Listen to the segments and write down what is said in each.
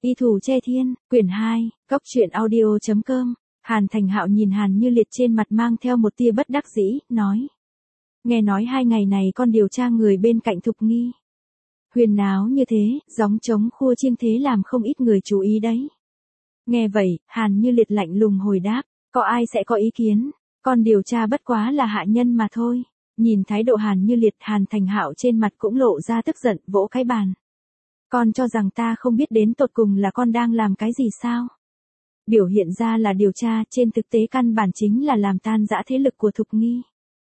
Y Thủ Che Thiên, quyển 2, Cốc truyện audio.com. Hàn Thành Hạo nhìn Hàn Như Liệt trên mặt mang theo một tia bất đắc dĩ, nói. Nghe nói 2 ngày này con điều tra người bên cạnh Thục Nghi. Huyền náo như thế, gióng trống khua chiêng thế làm không ít người chú ý đấy. Nghe vậy, Hàn Như Liệt lạnh lùng hồi đáp, có ai sẽ có ý kiến, con điều tra bất quá là hạ nhân mà thôi. Nhìn thái độ Hàn Như Liệt, Hàn Thành Hạo trên mặt cũng lộ ra tức giận, vỗ cái bàn. Con cho rằng ta không biết đến tột cùng là con đang làm cái gì sao? Biểu hiện ra là điều tra, trên thực tế căn bản chính là làm tan rã thế lực của Thục Nghi.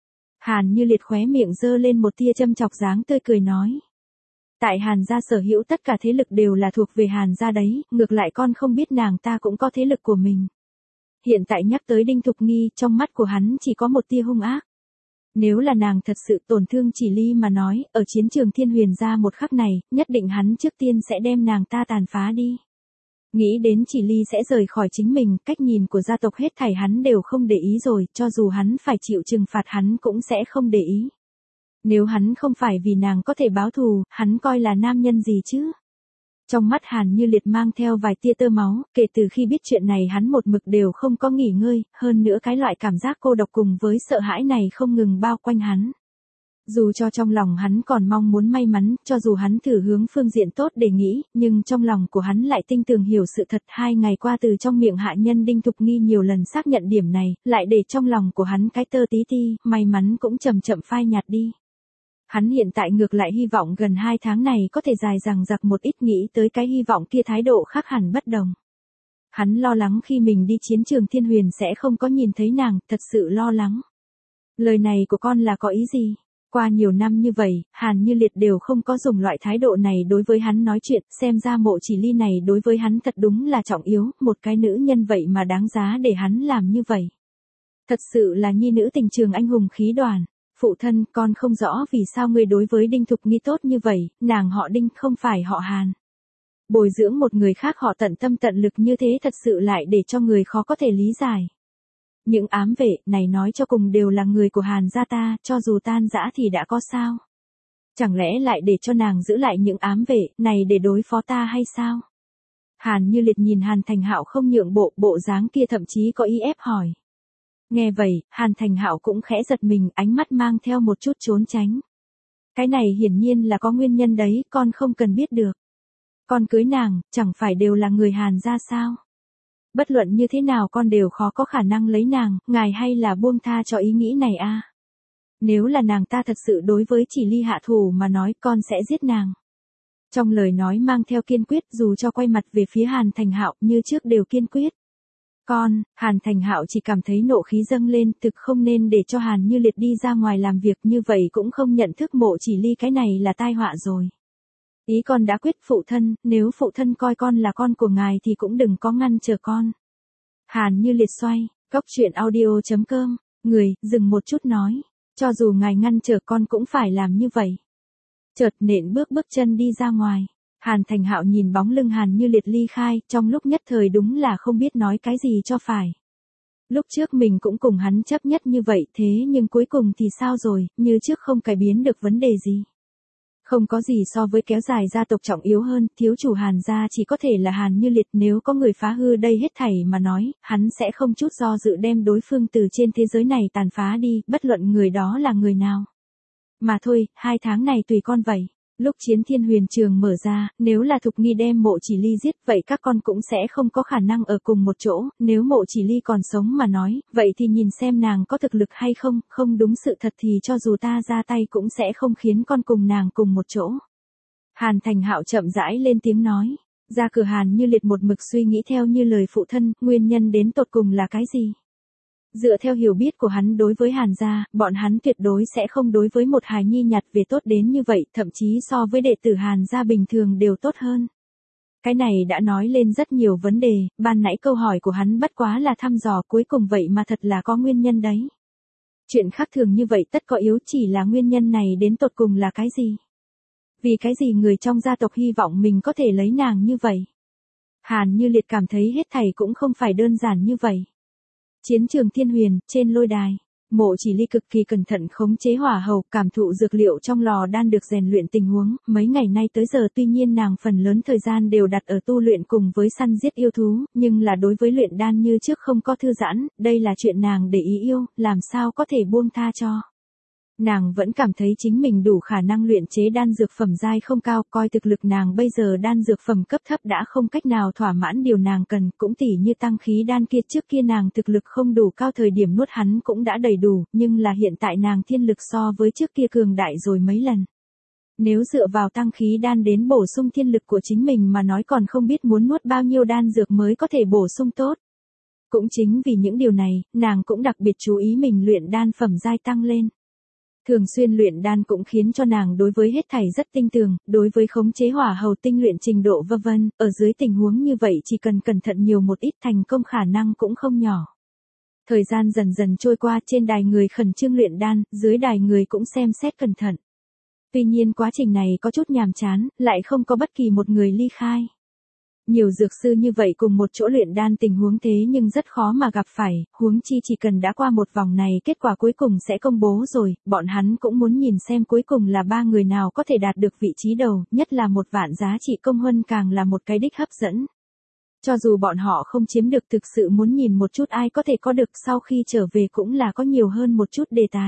Hàn Như Liệt khóe miệng giơ lên một tia châm chọc dáng tươi cười nói. Tại Hàn gia sở hữu tất cả thế lực đều là thuộc về Hàn gia đấy, ngược lại con không biết nàng ta cũng có thế lực của mình. Hiện tại nhắc tới Đinh Thục Nghi, trong mắt của hắn chỉ có một tia hung ác. Nếu là nàng thật sự tổn thương Chỉ Ly mà nói, ở chiến trường Thiên Huyền gia một khắc này, nhất định hắn trước tiên sẽ đem nàng ta tàn phá đi. Nghĩ đến Chỉ Ly sẽ rời khỏi chính mình, cách nhìn của gia tộc hết thảy hắn đều không để ý rồi, cho dù hắn phải chịu trừng phạt hắn cũng sẽ không để ý. Nếu hắn không phải vì nàng có thể báo thù, hắn coi là nam nhân gì chứ? Trong mắt Hàn Như Liệt mang theo vài tia tơ máu, kể từ khi biết chuyện này hắn một mực đều không có nghỉ ngơi, hơn nữa cái loại cảm giác cô độc cùng với sợ hãi này không ngừng bao quanh hắn. Dù cho trong lòng hắn còn mong muốn may mắn, cho dù hắn thử hướng phương diện tốt để nghĩ, nhưng trong lòng của hắn lại tinh tường hiểu sự thật. 2 ngày qua từ trong miệng hạ nhân Đinh Thục Nghi nhiều lần xác nhận điểm này, lại để trong lòng của hắn cái tơ tí ti, may mắn cũng chậm chậm phai nhạt đi. Hắn hiện tại ngược lại hy vọng gần 2 tháng này có thể dài dằng dặc một ít, nghĩ tới cái hy vọng kia thái độ khác hẳn bất đồng. Hắn lo lắng khi mình đi chiến trường Thiên Huyền sẽ không có nhìn thấy nàng, thật sự lo lắng. Lời này của con là có ý gì? Qua nhiều năm như vậy, Hàn Như Liệt đều không có dùng loại thái độ này đối với hắn nói chuyện, xem ra Mộ Chỉ Ly này đối với hắn thật đúng là trọng yếu, một cái nữ nhân vậy mà đáng giá để hắn làm như vậy. Thật sự là nhi nữ tình trường anh hùng khí đoàn. Phụ thân, con không rõ vì sao ngươi đối với Đinh Thục Nghi tốt như vậy, nàng họ Đinh không phải họ Hàn. Bồi dưỡng một người khác họ tận tâm tận lực như thế thật sự lại để cho người khó có thể lý giải. Những ám vệ này nói cho cùng đều là người của Hàn gia ta, cho dù tan rã thì đã có sao? Chẳng lẽ lại để cho nàng giữ lại những ám vệ này để đối phó ta hay sao? Hàn Như Liệt nhìn Hàn Thành Hạo không nhượng bộ dáng kia thậm chí có ý ép hỏi. Nghe vậy, Hàn Thành Hạo cũng khẽ giật mình, ánh mắt mang theo một chút trốn tránh. Cái này hiển nhiên là có nguyên nhân đấy, con không cần biết được. Con cưới nàng, chẳng phải đều là người Hàn gia sao? Bất luận như thế nào con đều khó có khả năng lấy nàng, ngài hay là buông tha cho ý nghĩ này a? Nếu là nàng ta thật sự đối với Chỉ Ly hạ thủ mà nói, con sẽ giết nàng. Trong lời nói mang theo kiên quyết, dù cho quay mặt về phía Hàn Thành Hạo như trước đều kiên quyết. Hàn Thành Hạo chỉ cảm thấy nộ khí dâng lên, thực không nên để cho Hàn Như Liệt đi ra ngoài làm việc như vậy, cũng không nhận thức Mộ Chỉ Ly, cái này là tai họa rồi. Ý con đã quyết phụ thân, nếu phụ thân coi con là con của ngài thì cũng đừng có ngăn trở con. Hàn Như Liệt xoay, Cốc truyện audio.com, người, dừng một chút nói, cho dù ngài ngăn trở con cũng phải làm như vậy. Chợt nện bước chân đi ra ngoài. Hàn Thành Hạo nhìn bóng lưng Hàn Như Liệt ly khai, trong lúc nhất thời đúng là không biết nói cái gì cho phải. Lúc trước mình cũng cùng hắn chấp nhất như vậy, thế nhưng cuối cùng thì sao rồi, như trước không cải biến được vấn đề gì. Không có gì so với kéo dài gia tộc trọng yếu hơn, thiếu chủ Hàn gia chỉ có thể là Hàn Như Liệt, nếu có người phá hư đây hết thảy mà nói, hắn sẽ không chút do dự đem đối phương từ trên thế giới này tàn phá đi, bất luận người đó là người nào. Mà thôi, 2 tháng này tùy con vậy. Lúc chiến Thiên Huyền trường mở ra, nếu là Thục Nghi đem Mộ Chỉ Ly giết, vậy các con cũng sẽ không có khả năng ở cùng một chỗ, nếu Mộ Chỉ Ly còn sống mà nói, vậy thì nhìn xem nàng có thực lực hay không, không đúng sự thật thì cho dù ta ra tay cũng sẽ không khiến con cùng nàng cùng một chỗ. Hàn Thành Hạo chậm rãi lên tiếng nói, ra cửa Hàn Như Liệt một mực suy nghĩ theo như lời phụ thân, nguyên nhân đến tột cùng là cái gì? Dựa theo hiểu biết của hắn đối với Hàn gia, bọn hắn tuyệt đối sẽ không đối với một hài nhi nhặt về tốt đến như vậy, thậm chí so với đệ tử Hàn gia bình thường đều tốt hơn. Cái này đã nói lên rất nhiều vấn đề, ban nãy câu hỏi của hắn bất quá là thăm dò, cuối cùng vậy mà thật là có nguyên nhân đấy. Chuyện khác thường như vậy tất có yếu, chỉ là nguyên nhân này đến tột cùng là cái gì? Vì cái gì người trong gia tộc hy vọng mình có thể lấy nàng như vậy? Hàn Như Liệt cảm thấy hết thảy cũng không phải đơn giản như vậy. Chiến trường Thiên Huyền, trên lôi đài. Mộ Chỉ Ly cực kỳ cẩn thận khống chế hỏa hầu, cảm thụ dược liệu trong lò đan được rèn luyện tình huống, mấy ngày nay tới giờ tuy nhiên nàng phần lớn thời gian đều đặt ở tu luyện cùng với săn giết yêu thú, nhưng là đối với luyện đan như trước không có thư giãn, đây là chuyện nàng để ý yêu, làm sao có thể buông tha cho. Nàng vẫn cảm thấy chính mình đủ khả năng luyện chế đan dược phẩm giai không cao, coi thực lực nàng bây giờ đan dược phẩm cấp thấp đã không cách nào thỏa mãn điều nàng cần, cũng tỉ như tăng khí đan kia trước kia nàng thực lực không đủ cao thời điểm nuốt hắn cũng đã đầy đủ, nhưng là hiện tại nàng thiên lực so với trước kia cường đại rồi mấy lần. Nếu dựa vào tăng khí đan đến bổ sung thiên lực của chính mình mà nói còn không biết muốn nuốt bao nhiêu đan dược mới có thể bổ sung tốt. Cũng chính vì những điều này, nàng cũng đặc biệt chú ý mình luyện đan phẩm giai tăng lên. Thường xuyên luyện đan cũng khiến cho nàng đối với hết thảy rất tinh tường, đối với khống chế hỏa hầu tinh luyện trình độ vân vân, ở dưới tình huống như vậy chỉ cần cẩn thận nhiều một ít thành công khả năng cũng không nhỏ. Thời gian dần dần trôi qua, trên đài người khẩn trương luyện đan, dưới đài người cũng xem xét cẩn thận. Tuy nhiên quá trình này có chút nhàm chán, lại không có bất kỳ một người ly khai. Nhiều dược sư như vậy cùng một chỗ luyện đan tình huống thế nhưng rất khó mà gặp phải, huống chi chỉ cần đã qua một vòng này kết quả cuối cùng sẽ công bố rồi, bọn hắn cũng muốn nhìn xem cuối cùng là 3 người nào có thể đạt được vị trí đầu, nhất là 1 vạn giá trị công huân càng là một cái đích hấp dẫn. Cho dù bọn họ không chiếm được thực sự muốn nhìn một chút ai có thể có được sau khi trở về cũng là có nhiều hơn một chút đề tài.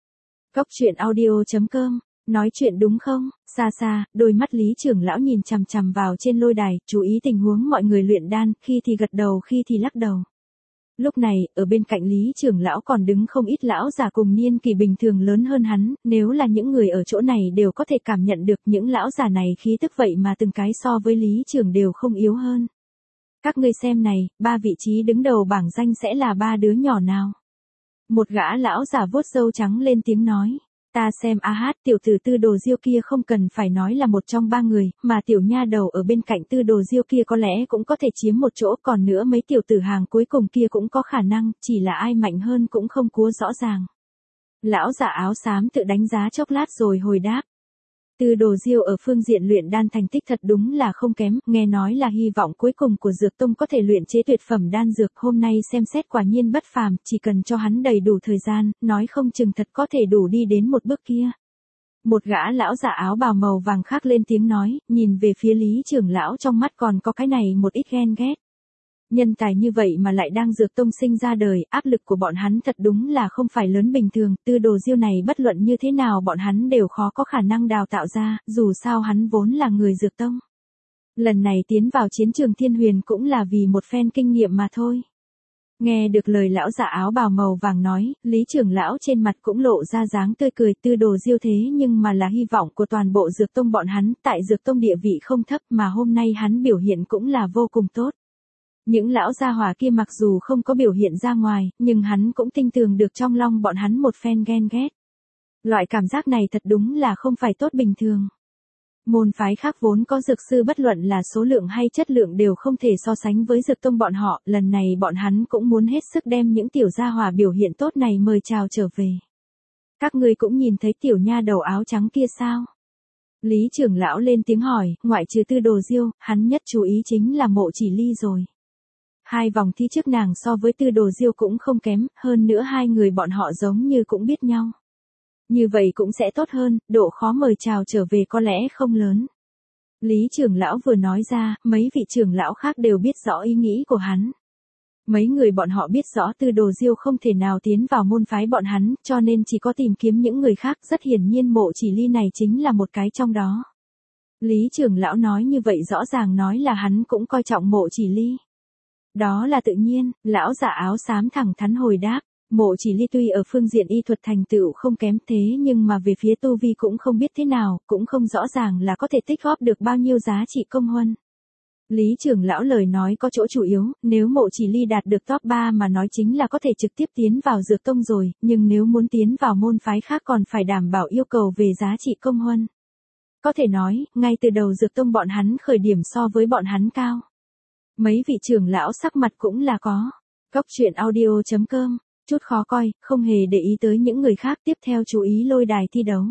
Góc truyện audio.com nói chuyện đúng không? Xa xa, đôi mắt Lý trưởng lão nhìn chằm chằm vào trên lôi đài, chú ý tình huống mọi người luyện đan, khi thì gật đầu khi thì lắc đầu. Lúc này, ở bên cạnh Lý trưởng lão còn đứng không ít lão già cùng niên kỳ bình thường lớn hơn hắn, nếu là những người ở chỗ này đều có thể cảm nhận được những lão già này khí tức vậy mà từng cái so với Lý trưởng đều không yếu hơn. Các ngươi xem này, 3 vị trí đứng đầu bảng danh sẽ là 3 đứa nhỏ nào? Một gã lão già vuốt râu trắng lên tiếng nói. Ta xem tiểu tử Tư Đồ Diêu kia không cần phải nói là một trong 3 người, mà tiểu nha đầu ở bên cạnh Tư Đồ Diêu kia có lẽ cũng có thể chiếm một chỗ, còn nữa mấy tiểu tử hàng cuối cùng kia cũng có khả năng, chỉ là ai mạnh hơn cũng không cúa rõ ràng. Lão giả áo xám tự đánh giá chốc lát rồi hồi đáp. Tư Đồ Diêu ở phương diện luyện đan thành tích thật đúng là không kém, nghe nói là hy vọng cuối cùng của Dược Tông có thể luyện chế tuyệt phẩm đan dược, hôm nay xem xét quả nhiên bất phàm, chỉ cần cho hắn đầy đủ thời gian, nói không chừng thật có thể đủ đi đến một bước kia. Một gã lão giả áo bào màu vàng khác lên tiếng nói, nhìn về phía Lý trưởng lão trong mắt còn có cái này một ít ghen ghét. Nhân tài như vậy mà lại đang Dược Tông sinh ra đời, áp lực của bọn hắn thật đúng là không phải lớn bình thường, Tư Đồ Diêu này bất luận như thế nào bọn hắn đều khó có khả năng đào tạo ra, dù sao hắn vốn là người Dược Tông. Lần này tiến vào chiến trường Thiên Huyền cũng là vì một phen kinh nghiệm mà thôi. Nghe được lời lão giả áo bào màu vàng nói, Lý trưởng lão trên mặt cũng lộ ra dáng tươi cười. Tư Đồ Diêu thế nhưng mà là hy vọng của toàn bộ Dược Tông bọn hắn, tại Dược Tông địa vị không thấp mà hôm nay hắn biểu hiện cũng là vô cùng tốt. Những lão gia hỏa kia mặc dù không có biểu hiện ra ngoài, nhưng hắn cũng tinh tường được trong lòng bọn hắn một phen ghen ghét. Loại cảm giác này thật đúng là không phải tốt bình thường. Môn phái khác vốn có dược sư bất luận là số lượng hay chất lượng đều không thể so sánh với Dược Tông bọn họ, lần này bọn hắn cũng muốn hết sức đem những tiểu gia hỏa biểu hiện tốt này mời chào trở về. Các ngươi cũng nhìn thấy tiểu nha đầu áo trắng kia sao? Lý trưởng lão lên tiếng hỏi, ngoại trừ Tư Đồ Diêu, hắn nhất chú ý chính là Mộ Chỉ Ly rồi. 2 vòng thi trước nàng so với Tư Đồ Diêu cũng không kém, hơn nữa 2 người bọn họ giống như cũng biết nhau. Như vậy cũng sẽ tốt hơn, độ khó mời chào trở về có lẽ không lớn. Lý trưởng lão vừa nói ra, mấy vị trưởng lão khác đều biết rõ ý nghĩ của hắn. Mấy người bọn họ biết rõ Tư Đồ Diêu không thể nào tiến vào môn phái bọn hắn, cho nên chỉ có tìm kiếm những người khác, rất hiển nhiên Mộ Chỉ Ly này chính là một cái trong đó. Lý trưởng lão nói như vậy rõ ràng nói là hắn cũng coi trọng Mộ Chỉ Ly. Đó là tự nhiên, lão giả áo xám thẳng thắn hồi đáp. Mộ Chỉ Ly tuy ở phương diện y thuật thành tựu không kém thế nhưng mà về phía tu vi cũng không biết thế nào, cũng không rõ ràng là có thể tích góp được bao nhiêu giá trị công huân. Lý trưởng lão lời nói có chỗ chủ yếu, nếu Mộ Chỉ Ly đạt được top 3 mà nói chính là có thể trực tiếp tiến vào Dược Tông rồi, nhưng nếu muốn tiến vào môn phái khác còn phải đảm bảo yêu cầu về giá trị công huân. Có thể nói, ngay từ đầu Dược Tông bọn hắn khởi điểm so với bọn hắn cao. Mấy vị trưởng lão sắc mặt cũng là có. Góc truyện audio.com, chút khó coi, không hề để ý tới những người khác, tiếp theo chú ý lôi đài thi đấu.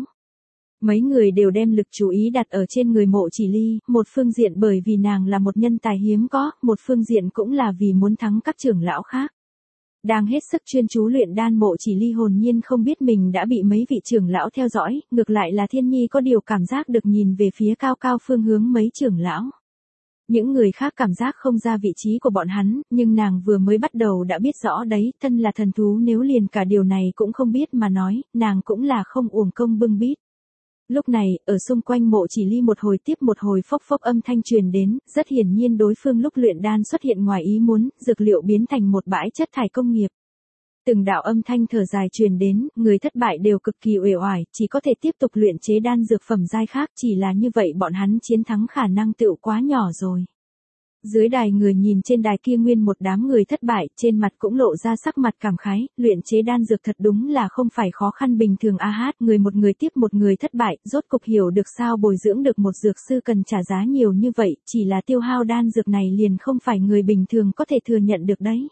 Mấy người đều đem lực chú ý đặt ở trên người Mộ Chỉ Ly, một phương diện bởi vì nàng là một nhân tài hiếm có, một phương diện cũng là vì muốn thắng các trưởng lão khác. Đang hết sức chuyên chú luyện đan, Mộ Chỉ Ly hồn nhiên không biết mình đã bị mấy vị trưởng lão theo dõi, ngược lại là Thiên Nhi có điều cảm giác được nhìn về phía cao cao phương hướng mấy trưởng lão. Những người khác cảm giác không ra vị trí của bọn hắn, nhưng nàng vừa mới bắt đầu đã biết rõ đấy, thân là thần thú nếu liền cả điều này cũng không biết mà nói, nàng cũng là không uổng công bưng bít. Lúc này, ở xung quanh Mộ Chỉ Ly một hồi tiếp một hồi phốc phốc âm thanh truyền đến, rất hiển nhiên đối phương lúc luyện đan xuất hiện ngoài ý muốn, dược liệu biến thành một bãi chất thải công nghiệp. Từng đạo âm thanh thở dài truyền đến, người thất bại đều cực kỳ uể oải, chỉ có thể tiếp tục luyện chế đan dược phẩm giai khác, chỉ là như vậy bọn hắn chiến thắng khả năng tựu quá nhỏ rồi. Dưới đài người nhìn trên đài kia nguyên một đám người thất bại, trên mặt cũng lộ ra sắc mặt cảm khái, luyện chế đan dược thật đúng là không phải khó khăn bình thường a hát, người một người tiếp một người thất bại, rốt cục hiểu được sao bồi dưỡng được một dược sư cần trả giá nhiều như vậy, chỉ là tiêu hao đan dược này liền không phải người bình thường có thể thừa nhận được đấy.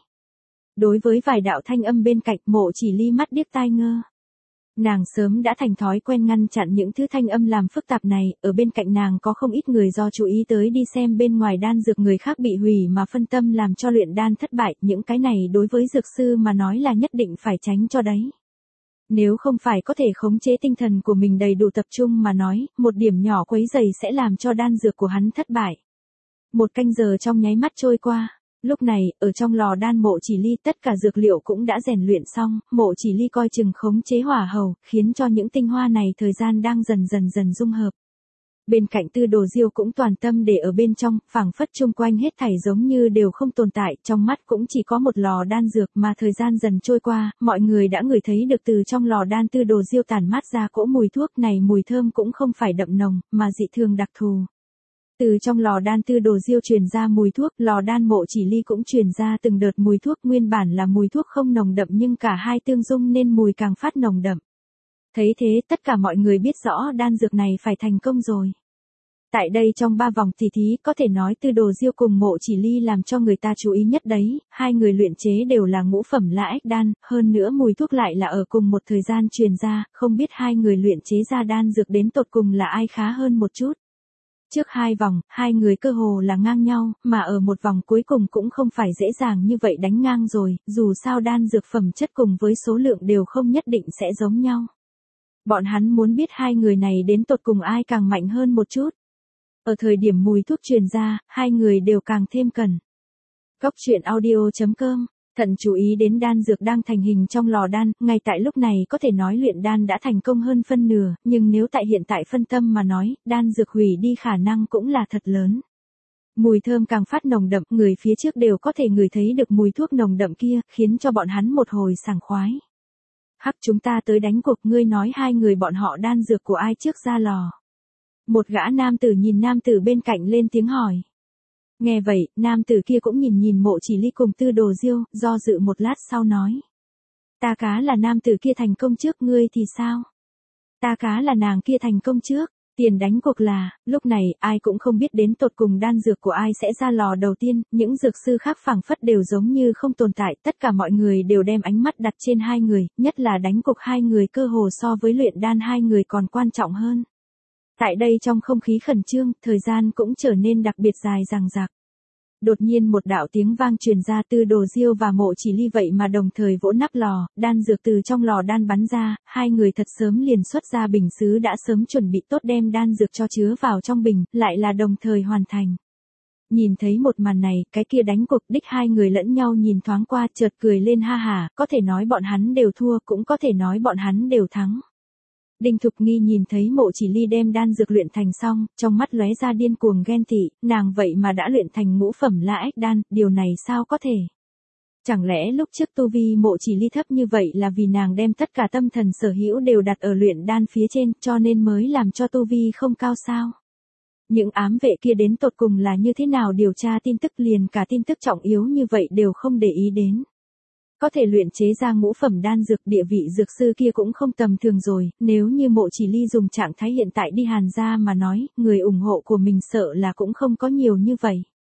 Đối với vài đạo thanh âm bên cạnh, Mộ Chỉ Ly mắt điếc tai ngơ. Nàng sớm đã thành thói quen ngăn chặn những thứ thanh âm làm phức tạp này, ở bên cạnh nàng có không ít người do chú ý tới đi xem bên ngoài đan dược người khác bị hủy mà phân tâm làm cho luyện đan thất bại, những cái này đối với dược sư mà nói là nhất định phải tránh cho đấy. Nếu không phải có thể khống chế tinh thần của mình đầy đủ tập trung mà nói, một điểm nhỏ quấy rầy sẽ làm cho đan dược của hắn thất bại. Một canh giờ trong nháy mắt trôi qua. Lúc này, ở trong lò đan Mộ Chỉ Ly tất cả dược liệu cũng đã rèn luyện xong, Mộ Chỉ Ly coi chừng khống chế hỏa hầu, khiến cho những tinh hoa này thời gian đang dần dung hợp. Bên cạnh Tư Đồ Diêu cũng toàn tâm để ở bên trong, phảng phất chung quanh hết thảy giống như đều không tồn tại, trong mắt cũng chỉ có một lò đan dược mà thời gian dần trôi qua, mọi người đã ngửi thấy được từ trong lò đan Tư Đồ Diêu tản mát ra cỗ mùi thuốc này, mùi thơm cũng không phải đậm nồng, mà dị thường đặc thù. Từ trong lò đan Tư Đồ Diêu truyền ra mùi thuốc, lò đan Mộ Chỉ Ly cũng truyền ra từng đợt mùi thuốc, nguyên bản là mùi thuốc không nồng đậm nhưng cả hai tương dung nên mùi càng phát nồng đậm. Thấy thế, tất cả mọi người biết rõ đan dược này phải thành công rồi. Tại đây trong 3 vòng tỉ thí, có thể nói Tư Đồ Diêu cùng Mộ Chỉ Ly làm cho người ta chú ý nhất đấy, hai người luyện chế đều là ngũ phẩm La Ếch đan, hơn nữa mùi thuốc lại là ở cùng một thời gian truyền ra, không biết hai người luyện chế ra đan dược đến tột cùng là ai khá hơn một chút. Trước 2 vòng, hai người cơ hồ là ngang nhau, mà ở một vòng cuối cùng cũng không phải dễ dàng như vậy đánh ngang rồi, dù sao đan dược phẩm chất cùng với số lượng đều không nhất định sẽ giống nhau. Bọn hắn muốn biết hai người này đến tột cùng ai càng mạnh hơn một chút. Ở thời điểm mùi thuốc truyền ra, hai người đều càng thêm cần. Góc truyện audio.com Thận chú ý đến đan dược đang thành hình trong lò đan, ngay tại lúc này có thể nói luyện đan đã thành công hơn phân nửa, nhưng nếu tại hiện tại phân tâm mà nói, đan dược hủy đi khả năng cũng là thật lớn. Mùi thơm càng phát nồng đậm, người phía trước đều có thể ngửi thấy được mùi thuốc nồng đậm kia, khiến cho bọn hắn một hồi sảng khoái. Hắc, chúng ta tới đánh cuộc, ngươi nói hai người bọn họ đan dược của ai trước ra lò. Một gã nam tử nhìn nam tử bên cạnh lên tiếng hỏi. Nghe vậy, nam tử kia cũng nhìn Mộ Chỉ Ly cùng Tư Đồ Diêu, do dự một lát sau nói. Ta cá là nam tử kia thành công trước, ngươi thì sao? Ta cá là nàng kia thành công trước. Tiền đánh cuộc là, lúc này, ai cũng không biết đến tột cùng đan dược của ai sẽ ra lò đầu tiên, những dược sư khác phảng phất đều giống như không tồn tại, tất cả mọi người đều đem ánh mắt đặt trên hai người, nhất là đánh cuộc hai người cơ hồ so với luyện đan hai người còn quan trọng hơn. Tại đây trong không khí khẩn trương, thời gian cũng trở nên đặc biệt dài dằng dặc. Đột nhiên một đạo tiếng vang truyền ra, Tư Đồ Diêu và Mộ Chỉ Ly vậy mà đồng thời vỗ nắp lò, đan dược từ trong lò đan bắn ra, hai người thật sớm liền xuất ra bình sứ đã sớm chuẩn bị tốt đem đan dược cho chứa vào trong bình, lại là đồng thời hoàn thành. Nhìn thấy một màn này, cái kia đánh cuộc đích hai người lẫn nhau nhìn thoáng qua chợt cười lên ha hả, có thể nói bọn hắn đều thua, cũng có thể nói bọn hắn đều thắng. Đinh Thục Nghi nhìn thấy Mộ Chỉ Ly đem đan dược luyện thành xong, trong mắt lóe ra điên cuồng ghen tị, nàng vậy mà đã luyện thành ngũ phẩm La Ếch đan, điều này sao có thể? Chẳng lẽ lúc trước tu vi Mộ Chỉ Ly thấp như vậy là vì nàng đem tất cả tâm thần sở hữu đều đặt ở luyện đan phía trên, cho nên mới làm cho tu vi không cao sao? Những ám vệ kia đến tột cùng là như thế nào điều tra tin tức, liền cả tin tức trọng yếu như vậy đều không để ý đến. Có thể luyện chế ra ngũ phẩm đan dược, địa vị dược sư kia cũng không tầm thường rồi, nếu như Mộ Chỉ Ly dùng trạng thái hiện tại đi Hàn gia mà nói, người ủng hộ của mình sợ là cũng không có nhiều như vậy.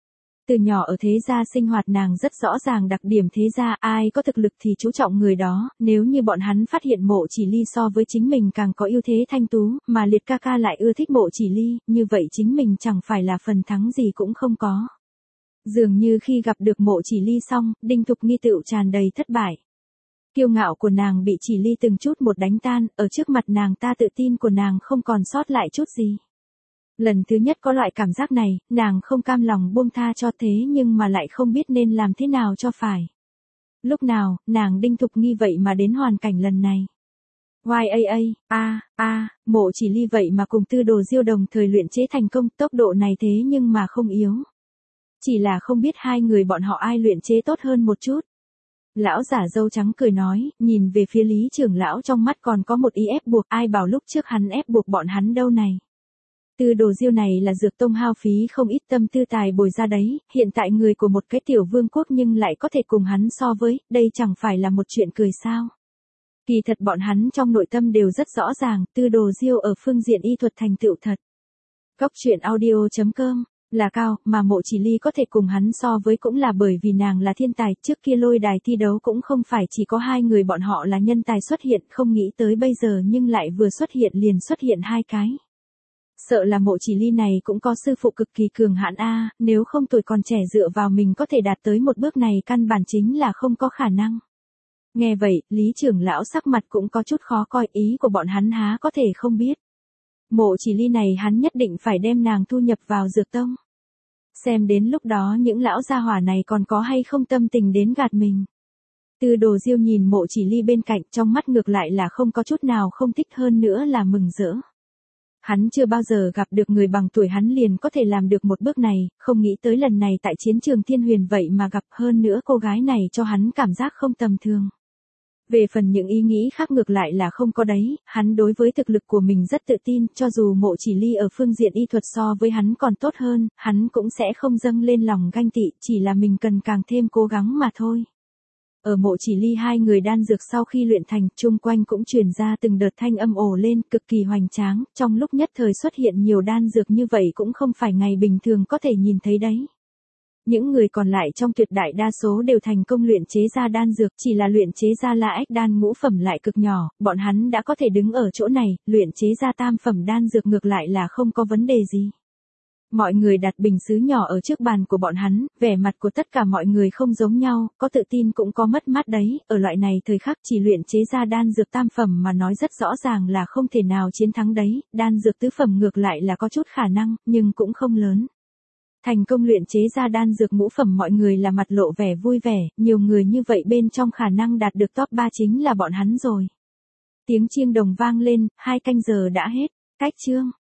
Từ nhỏ ở thế gia sinh hoạt nàng rất rõ ràng đặc điểm thế gia, ai có thực lực thì chú trọng người đó, nếu như bọn hắn phát hiện Mộ Chỉ Ly so với chính mình càng có ưu thế thanh tú, mà Liệt ca ca lại ưa thích Mộ Chỉ Ly, như vậy chính mình chẳng phải là phần thắng gì cũng không có. Dường như khi gặp được Mộ Chỉ Ly xong, Đinh Thục Nghi tựu tràn đầy thất bại. Kiêu ngạo của nàng bị Chỉ Ly từng chút một đánh tan, ở trước mặt nàng ta tự tin của nàng không còn sót lại chút gì. Lần thứ nhất có loại cảm giác này, nàng không cam lòng buông tha cho thế nhưng mà lại không biết nên làm thế nào cho phải. Lúc nào, nàng Đinh Thục Nghi vậy mà đến hoàn cảnh lần này. Mộ Chỉ Ly vậy mà cùng Tư Đồ Diêu đồng thời luyện chế thành công, tốc độ này thế nhưng mà không yếu. Chỉ là không biết hai người bọn họ ai luyện chế tốt hơn một chút. Lão giả râu trắng cười nói, nhìn về phía Lý trưởng lão trong mắt còn có một ý ép buộc, ai bảo lúc trước hắn ép buộc bọn hắn đâu này. Tư Đồ Diêu này là dược tông hao phí không ít tâm tư tài bồi ra đấy, hiện tại người của một cái tiểu vương quốc nhưng lại có thể cùng hắn so với, đây chẳng phải là một chuyện cười sao. Kỳ thật bọn hắn trong nội tâm đều rất rõ ràng, Tư Đồ Diêu ở phương diện y thuật thành tựu thật. Góc truyện audio.com là cao, mà Mộ Chỉ Ly có thể cùng hắn so với cũng là bởi vì nàng là thiên tài, trước kia lôi đài thi đấu cũng không phải chỉ có hai người bọn họ là nhân tài xuất hiện, không nghĩ tới bây giờ nhưng lại vừa xuất hiện liền xuất hiện hai cái. Sợ là Mộ Chỉ Ly này cũng có sư phụ cực kỳ cường hãn a, nếu không tuổi còn trẻ dựa vào mình có thể đạt tới một bước này căn bản chính là không có khả năng. Nghe vậy, Lý trưởng lão sắc mặt cũng có chút khó coi, ý của bọn hắn há có thể không biết. Mộ Chỉ Ly này hắn nhất định phải đem nàng thu nhập vào dược tông. Xem đến lúc đó những lão gia hỏa này còn có hay không tâm tình đến gạt mình. Tư Đồ Diêu nhìn Mộ Chỉ Ly bên cạnh, trong mắt ngược lại là không có chút nào không thích, hơn nữa là mừng rỡ. Hắn chưa bao giờ gặp được người bằng tuổi hắn liền có thể làm được một bước này, không nghĩ tới lần này tại chiến trường Thiên Huyền vậy mà gặp, hơn nữa cô gái này cho hắn cảm giác không tầm thường. Về phần những ý nghĩ khác ngược lại là không có đấy, hắn đối với thực lực của mình rất tự tin, cho dù Mộ Chỉ Ly ở phương diện y thuật so với hắn còn tốt hơn, hắn cũng sẽ không dâng lên lòng ganh tị, chỉ là mình cần càng thêm cố gắng mà thôi. Ở Mộ Chỉ Ly hai người đan dược sau khi luyện thành, chung quanh cũng truyền ra từng đợt thanh âm ồ lên, cực kỳ hoành tráng, trong lúc nhất thời xuất hiện nhiều đan dược như vậy cũng không phải ngày bình thường có thể nhìn thấy đấy. Những người còn lại trong tuyệt đại đa số đều thành công luyện chế ra đan dược, chỉ là luyện chế ra La Ách đan ngũ phẩm lại cực nhỏ, bọn hắn đã có thể đứng ở chỗ này, luyện chế ra tam phẩm đan dược ngược lại là không có vấn đề gì. Mọi người đặt bình sứ nhỏ ở trước bàn của bọn hắn, vẻ mặt của tất cả mọi người không giống nhau, có tự tin cũng có mất mát đấy, ở loại này thời khắc chỉ luyện chế ra đan dược tam phẩm mà nói rất rõ ràng là không thể nào chiến thắng đấy, đan dược tứ phẩm ngược lại là có chút khả năng, nhưng cũng không lớn. Thành công luyện chế ra đan dược ngũ phẩm mọi người là mặt lộ vẻ vui vẻ, nhiều người như vậy bên trong khả năng đạt được top 3 chính là bọn hắn rồi. Tiếng chiêng đồng vang lên, 2 canh giờ đã hết, cách chương.